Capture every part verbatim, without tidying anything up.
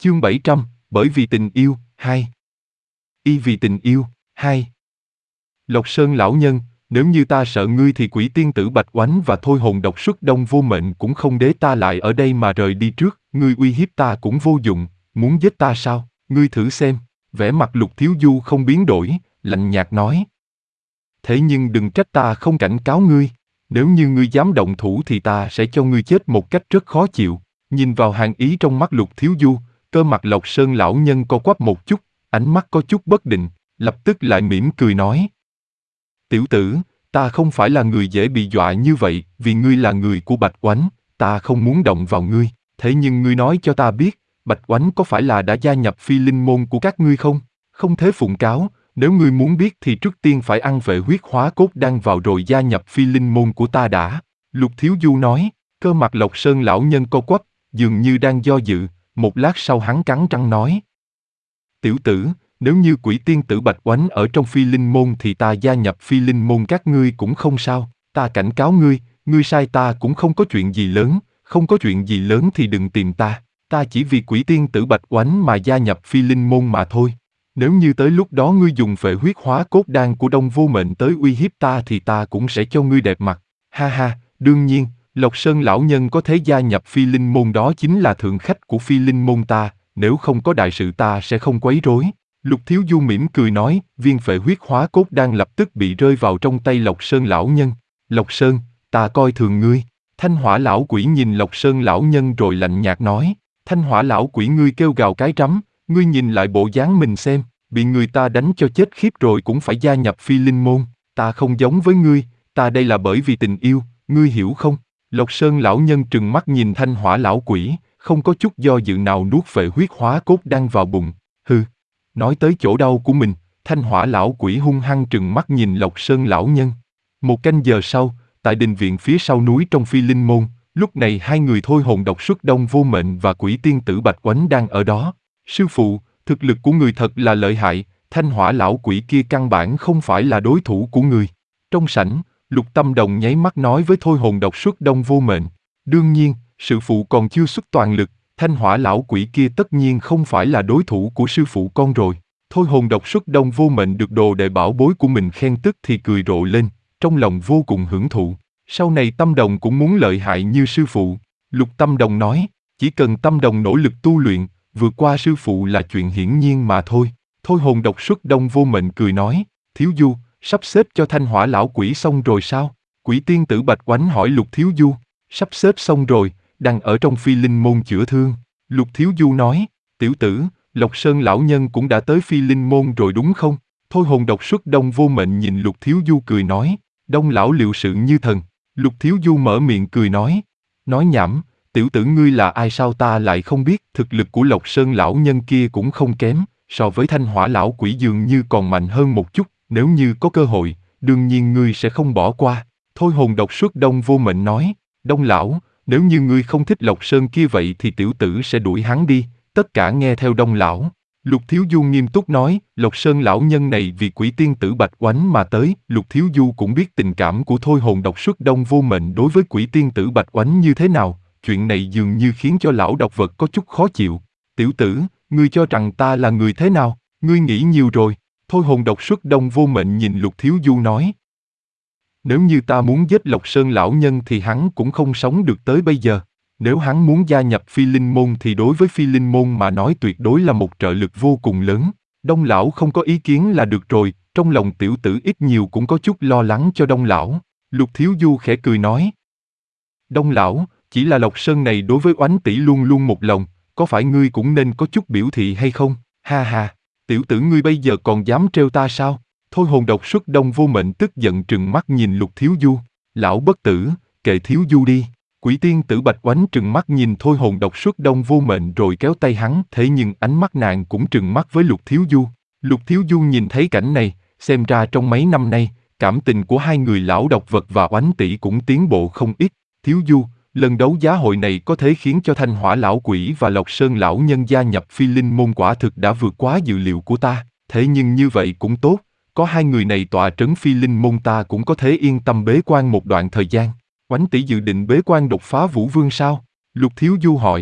Chương bảy trăm, bởi vì tình yêu, hai. Y vì tình yêu, hai. Lộc Sơn lão nhân, nếu như ta sợ ngươi thì quỷ tiên tử Bạch Oánh và thôi hồn độc xuất Đông Vô Mệnh cũng không để ta lại ở đây mà rời đi trước, ngươi uy hiếp ta cũng vô dụng, muốn giết ta sao, ngươi thử xem. Vẻ mặt Lục Thiếu Du không biến đổi, lạnh nhạt nói. Thế nhưng đừng trách ta không cảnh cáo ngươi, nếu như ngươi dám động thủ thì ta sẽ cho ngươi chết một cách rất khó chịu. Nhìn vào hàn ý trong mắt Lục Thiếu Du, cơ mặt Lộc Sơn lão nhân co quắp một chút, ánh mắt có chút bất định, lập tức lại mỉm cười nói. Tiểu tử, ta không phải là người dễ bị dọa như vậy, vì ngươi là người của Bạch Oánh, ta không muốn động vào ngươi, thế nhưng ngươi nói cho ta biết, Bạch Oánh có phải là đã gia nhập phi linh môn của các ngươi không? Không thế phụng cáo, nếu ngươi muốn biết thì trước tiên phải ăn vệ huyết hóa cốt đan vào rồi gia nhập phi linh môn của ta đã. Lục Thiếu Du nói, cơ mặt Lộc Sơn lão nhân co quắp, dường như đang do dự, một lát sau hắn cắn răng nói. Tiểu tử, nếu như quỷ tiên tử Bạch Oánh ở trong phi linh môn thì ta gia nhập phi linh môn các ngươi cũng không sao, ta cảnh cáo ngươi, ngươi sai ta cũng không có chuyện gì lớn, không có chuyện gì lớn thì đừng tìm ta, ta chỉ vì quỷ tiên tử Bạch Oánh mà gia nhập phi linh môn mà thôi. Nếu như tới lúc đó ngươi dùng phệ huyết hóa cốt đan của Đông Vô Mệnh tới uy hiếp ta thì ta cũng sẽ cho ngươi đẹp mặt, ha ha, đương nhiên, Lộc Sơn lão nhân có thể gia nhập phi linh môn đó chính là thượng khách của phi linh môn ta, nếu không có đại sự ta sẽ không quấy rối. Lục Thiếu Du mỉm cười nói, viên phệ huyết hóa cốt đan lập tức bị rơi vào trong tay Lộc Sơn lão nhân. Lộc Sơn, ta coi thường ngươi. Thanh hỏa lão quỷ nhìn Lộc Sơn lão nhân rồi lạnh nhạt nói, Thanh hỏa lão quỷ ngươi kêu gào cái rắm, ngươi nhìn lại bộ dáng mình xem, bị người ta đánh cho chết khiếp rồi cũng phải gia nhập phi linh môn, ta không giống với ngươi, ta đây là bởi vì tình yêu, ngươi hiểu không? Lộc Sơn lão nhân trừng mắt nhìn Thanh hỏa lão quỷ, không có chút do dự nào nuốt phệ huyết hóa cốt đan vào bụng, hừ. Nói tới chỗ đau của mình, Thanh hỏa lão quỷ hung hăng trừng mắt nhìn Lộc Sơn lão nhân. Một canh giờ sau, tại đình viện phía sau núi trong phi linh môn, lúc này hai người thôi hồn độc xuất Đông Vô Mệnh và quỷ tiên tử Bạch Oánh đang ở đó. Sư phụ, thực lực của người thật là lợi hại, Thanh hỏa lão quỷ kia căn bản không phải là đối thủ của người. Trong sảnh, Lục Tâm Đồng nháy mắt nói với thôi hồn độc xuất Đông Vô Mệnh. Đương nhiên, sư phụ còn chưa xuất toàn lực, Thanh hỏa lão quỷ kia tất nhiên không phải là đối thủ của sư phụ con rồi. Thôi hồn độc xuất Đông Vô Mệnh được đồ đệ bảo bối của mình khen tức thì cười rộ lên, trong lòng vô cùng hưởng thụ. Sau này Tâm Đồng cũng muốn lợi hại như sư phụ. Lục Tâm Đồng nói, chỉ cần Tâm Đồng nỗ lực tu luyện, vượt qua sư phụ là chuyện hiển nhiên mà thôi. Thôi hồn độc xuất Đông Vô Mệnh cười nói, Thiếu Du, sắp xếp cho Thanh hỏa lão quỷ xong rồi sao? Quỷ tiên tử Bạch Oánh hỏi Lục Thiếu Du, sắp xếp xong rồi, đang ở trong phi linh môn chữa thương. Lục Thiếu Du nói, tiểu tử, Lộc Sơn lão nhân cũng đã tới phi linh môn rồi đúng không? Thôi hồn độc xuất Đông Vô Mệnh nhìn Lục Thiếu Du cười nói, Đông lão liệu sự như thần. Lục Thiếu Du mở miệng cười nói, nói nhảm, tiểu tử ngươi là ai sao ta lại không biết, thực lực của Lộc Sơn lão nhân kia cũng không kém, so với Thanh hỏa lão quỷ dường như còn mạnh hơn một chút, nếu như có cơ hội, đương nhiên ngươi sẽ không bỏ qua. Thôi hồn độc xuất Đông Vô Mệnh nói, Đông lão, nếu như ngươi không thích Lộc Sơn kia vậy thì tiểu tử sẽ đuổi hắn đi, tất cả nghe theo Đông lão. Lục Thiếu Du nghiêm túc nói, Lộc Sơn lão nhân này vì quỷ tiên tử Bạch Oánh mà tới, Lục Thiếu Du cũng biết tình cảm của thôi hồn độc xuất Đông Vô Mệnh đối với quỷ tiên tử Bạch Oánh như thế nào, chuyện này dường như khiến cho lão độc vật có chút khó chịu. Tiểu tử, ngươi cho rằng ta là người thế nào, ngươi nghĩ nhiều rồi. Thôi hồn độc xuất Đông Vô Mệnh nhìn Lục Thiếu Du nói. Nếu như ta muốn giết Lộc Sơn lão nhân thì hắn cũng không sống được tới bây giờ. Nếu hắn muốn gia nhập phi linh môn thì đối với phi linh môn mà nói tuyệt đối là một trợ lực vô cùng lớn. Đông lão không có ý kiến là được rồi, trong lòng tiểu tử ít nhiều cũng có chút lo lắng cho Đông lão. Lục Thiếu Du khẽ cười nói. Đông lão, chỉ là Lộc Sơn này đối với Oánh tỷ luôn luôn một lòng, có phải ngươi cũng nên có chút biểu thị hay không? Ha ha, tiểu tử ngươi bây giờ còn dám trêu ta sao? Thôi hồn độc xuất Đông Vô Mệnh tức giận trừng mắt nhìn Lục Thiếu Du. Lão bất tử, kệ Thiếu Du đi. Quỷ tiên tử Bạch Oánh trừng mắt nhìn thôi hồn độc xuất Đông Vô Mệnh rồi kéo tay hắn, thế nhưng ánh mắt nàng cũng trừng mắt với Lục Thiếu Du. Lục Thiếu Du nhìn thấy cảnh này, xem ra trong mấy năm nay, cảm tình của hai người lão độc vật và Oánh tỷ cũng tiến bộ không ít. Thiếu Du, lần đấu giá hội này có thể khiến cho Thanh hỏa lão quỷ và Lộc Sơn lão nhân gia nhập phi linh môn quả thực đã vượt quá dự liệu của ta, thế nhưng như vậy cũng tốt, có hai người này tọa trấn phi linh môn ta cũng có thể yên tâm bế quan một đoạn thời gian. Oánh tỷ dự định bế quan đột phá Vũ Vương sao? Lục Thiếu Du hỏi.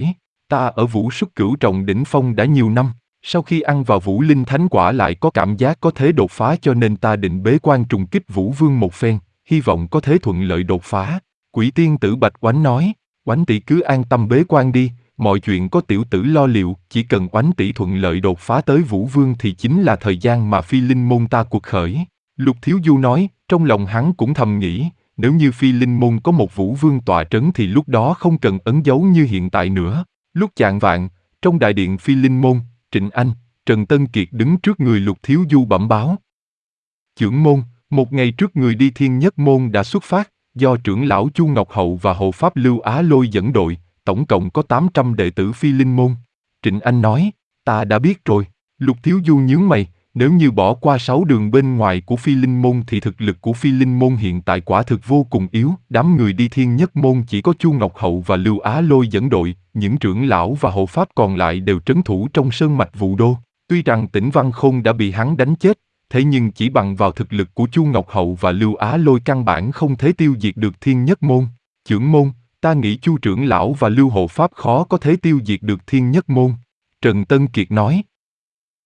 Ta ở Vũ Xuất Cửu Trọng đỉnh phong đã nhiều năm, sau khi ăn vào Vũ Linh Thánh Quả lại có cảm giác có thể đột phá cho nên ta định bế quan trùng kích Vũ Vương một phen, hy vọng có thể thuận lợi đột phá. Quỷ tiên tử Bạch Oánh nói, Oánh tỷ cứ an tâm bế quan đi, mọi chuyện có tiểu tử lo liệu, chỉ cần Oánh tỷ thuận lợi đột phá tới Vũ Vương thì chính là thời gian mà Phi Linh Môn ta cuộc khởi. Lục Thiếu Du nói, trong lòng hắn cũng thầm nghĩ, nếu như Phi Linh Môn có một Vũ Vương tọa trấn thì lúc đó không cần ấn dấu như hiện tại nữa. Lúc chạng vạng, trong đại điện Phi Linh Môn, Trịnh Anh, Trần Tân Kiệt đứng trước người Lục Thiếu Du bẩm báo. Chưởng môn, một ngày trước người đi Thiên Nhất Môn đã xuất phát, do trưởng lão Chu Ngọc Hậu và hộ pháp Lưu Á Lôi dẫn đội, tổng cộng có tám trăm đệ tử Phi Linh Môn. Trịnh Anh nói, ta đã biết rồi. Lục Thiếu Du nhướng mày, nếu như bỏ qua sáu đường bên ngoài của Phi Linh Môn thì thực lực của Phi Linh Môn hiện tại quả thực vô cùng yếu. Đám người đi Thiên Nhất Môn chỉ có Chu Ngọc Hậu và Lưu Á Lôi dẫn đội, những trưởng lão và hộ pháp còn lại đều trấn thủ trong sơn mạch Vũ Đô. Tuy rằng Tĩnh Văn Khôn đã bị hắn đánh chết, thế nhưng chỉ bằng vào thực lực của Chu Ngọc Hậu và Lưu Á Lôi căn bản không thể tiêu diệt được Thiên Nhất Môn. Chưởng môn, ta nghĩ Chu trưởng lão và Lưu hộ pháp khó có thể tiêu diệt được Thiên Nhất Môn. Trần Tân Kiệt nói,